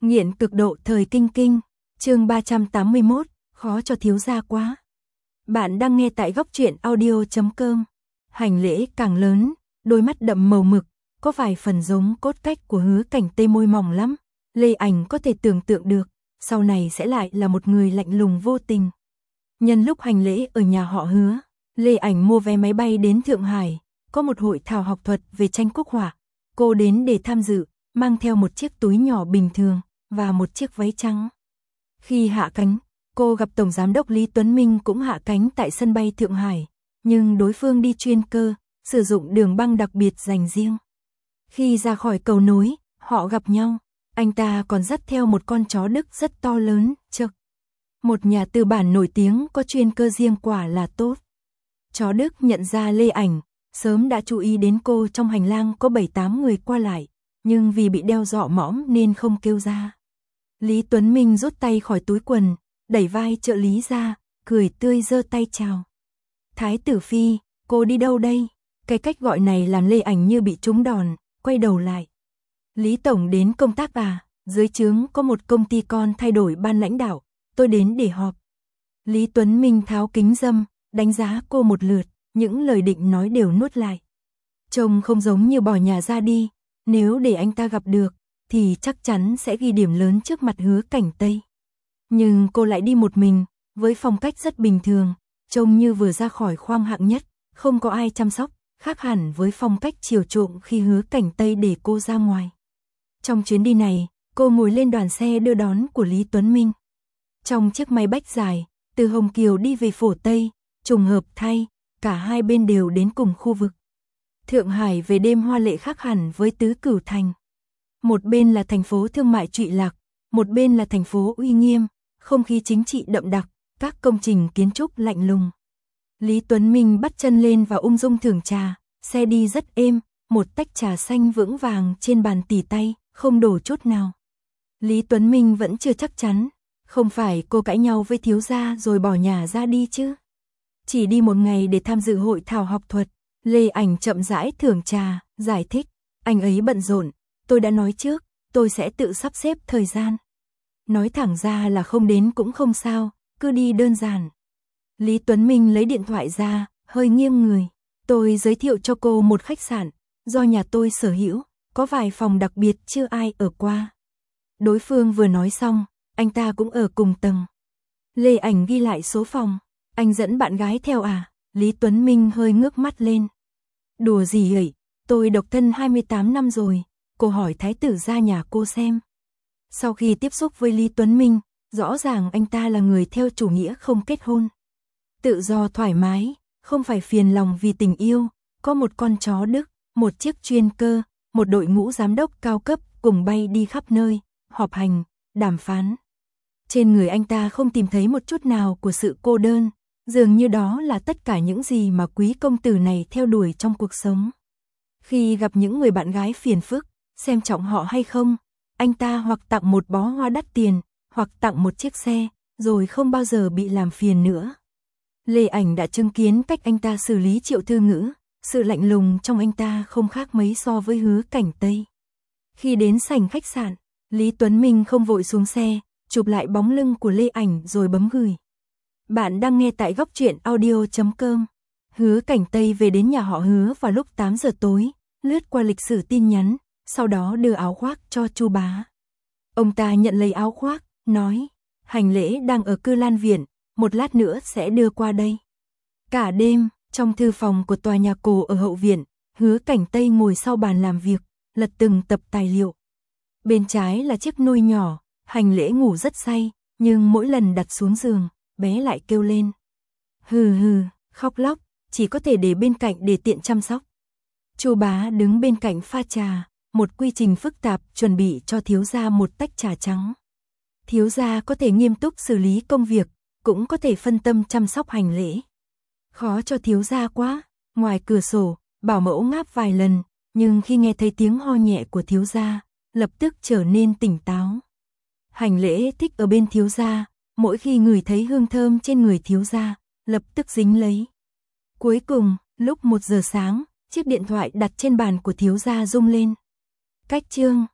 Nghiện cực độ thời kinh kinh, chương 381, khó cho thiếu gia quá. Bạn đang nghe tại góc truyện audio.com. Hành lễ càng lớn, đôi mắt đậm màu mực, có vài phần giống cốt cách của Hứa Cảnh Tây, môi mỏng lắm. Lê Ảnh có thể tưởng tượng được, sau này sẽ lại là một người lạnh lùng vô tình. Nhân lúc hành lễ ở nhà họ Hứa, Lê Ảnh mua vé máy bay đến Thượng Hải, có một hội thảo học thuật về tranh quốc họa. Cô đến để tham dự, mang theo một chiếc túi nhỏ bình thường và một chiếc váy trắng. Khi hạ cánh, cô gặp Tổng Giám đốc Lý Tuấn Minh cũng hạ cánh tại sân bay Thượng Hải, nhưng đối phương đi chuyên cơ, sử dụng đường băng đặc biệt dành riêng. Khi ra khỏi cầu nối, họ gặp nhau, anh ta còn dắt theo một con chó Đức rất to lớn, Chực. Một nhà tư bản nổi tiếng có chuyên cơ riêng quả là tốt. Chó Đức nhận ra Lê Ảnh, sớm đã chú ý đến cô. Trong hành lang có 7-8 người qua lại, nhưng vì bị đeo dọ mõm nên không kêu ra. Lý Tuấn Minh rút tay khỏi túi quần, đẩy vai trợ lý ra, cười tươi giơ tay chào. Thái tử phi, cô đi đâu đây? Cái cách gọi này làm Lê Ảnh như bị trúng đòn, quay đầu lại. Lý Tổng đến công tác à? Dưới trướng có một công ty con thay đổi ban lãnh đạo, tôi đến để họp. Lý Tuấn Minh tháo kính râm, đánh giá cô một lượt, những lời định nói đều nuốt lại. Trông không giống như bỏ nhà ra đi, nếu để anh ta gặp được, thì chắc chắn sẽ ghi điểm lớn trước mặt Hứa Cảnh Tây. Nhưng cô lại đi một mình, với phong cách rất bình thường, trông như vừa ra khỏi khoang hạng nhất, không có ai chăm sóc, khác hẳn với phong cách chiều chuộng khi Hứa Cảnh Tây để cô ra ngoài. Trong chuyến đi này, cô ngồi lên đoàn xe đưa đón của Lý Tuấn Minh. Trong chiếc máy bách dài, từ Hồng Kiều đi về Phổ Tây, trùng hợp thay, cả hai bên đều đến cùng khu vực. Thượng Hải về đêm hoa lệ khác hẳn với Tứ Cửu Thành. Một bên là thành phố thương mại trụy lạc, một bên là thành phố uy nghiêm, không khí chính trị đậm đặc, các công trình kiến trúc lạnh lùng. Lý Tuấn Minh bắt chân lên và ung dung thưởng trà, xe đi rất êm, một tách trà xanh vững vàng trên bàn tỉ tay, không đổ chút nào. Lý Tuấn Minh vẫn chưa chắc chắn, không phải cô cãi nhau với thiếu gia rồi bỏ nhà ra đi chứ? Chỉ đi một ngày để tham dự hội thảo học thuật. Lê Ảnh chậm rãi thưởng trà, giải thích, anh ấy bận rộn, tôi đã nói trước, tôi sẽ tự sắp xếp thời gian. Nói thẳng ra là không đến cũng không sao, cứ đi đơn giản. Lý Tuấn Minh lấy điện thoại ra, hơi nghiêng người, tôi giới thiệu cho cô một khách sạn, do nhà tôi sở hữu, có vài phòng đặc biệt chưa ai ở qua. Đối phương vừa nói xong, anh ta cũng ở cùng tầng. Lê Ảnh ghi lại số phòng, anh dẫn bạn gái theo à? Lý Tuấn Minh hơi ngước mắt lên. Đùa gì vậy, tôi độc thân 28 năm rồi, cô hỏi thái tử ra nhà cô xem. Sau khi tiếp xúc với Lý Tuấn Minh, rõ ràng anh ta là người theo chủ nghĩa không kết hôn. Tự do thoải mái, không phải phiền lòng vì tình yêu, có một con chó Đức, một chiếc chuyên cơ, một đội ngũ giám đốc cao cấp cùng bay đi khắp nơi, họp hành, đàm phán. Trên người anh ta không tìm thấy một chút nào của sự cô đơn. Dường như đó là tất cả những gì mà quý công tử này theo đuổi trong cuộc sống. Khi gặp những người bạn gái phiền phức, xem trọng họ hay không, anh ta hoặc tặng một bó hoa đắt tiền, hoặc tặng một chiếc xe, rồi không bao giờ bị làm phiền nữa. Lê Ảnh đã chứng kiến cách anh ta xử lý Triệu Thư Ngữ, sự lạnh lùng trong anh ta không khác mấy so với Hứa Cảnh Tây. Khi đến sảnh khách sạn, Lý Tuấn Minh không vội xuống xe, chụp lại bóng lưng của Lê Ảnh rồi bấm gửi. Bạn đang nghe tại góc truyện audio.com. Hứa Cảnh Tây về đến nhà họ Hứa vào lúc 8 giờ tối, lướt qua lịch sử tin nhắn, sau đó đưa áo khoác cho Chu Bá. Ông ta nhận lấy áo khoác, nói, hành lễ đang ở Cư Lan Viện, một lát nữa sẽ đưa qua đây. Cả đêm, trong thư phòng của tòa nhà cổ ở hậu viện, Hứa Cảnh Tây ngồi sau bàn làm việc, lật từng tập tài liệu. Bên trái là chiếc nôi nhỏ, hành lễ ngủ rất say, nhưng mỗi lần đặt xuống giường, bé lại kêu lên. Hừ hừ, khóc lóc, chỉ có thể để bên cạnh để tiện chăm sóc. Chu Bá đứng bên cạnh pha trà, một quy trình phức tạp chuẩn bị cho thiếu gia một tách trà trắng. Thiếu gia có thể nghiêm túc xử lý công việc, cũng có thể phân tâm chăm sóc hành lễ. Khó cho thiếu gia quá, ngoài cửa sổ, bảo mẫu ngáp vài lần, nhưng khi nghe thấy tiếng ho nhẹ của thiếu gia, lập tức trở nên tỉnh táo. Hành lễ thích ở bên thiếu gia, mỗi khi ngửi thấy hương thơm trên người thiếu gia, lập tức dính lấy. Cuối cùng, lúc 1 giờ sáng, chiếc điện thoại đặt trên bàn của thiếu gia rung lên. Cách chương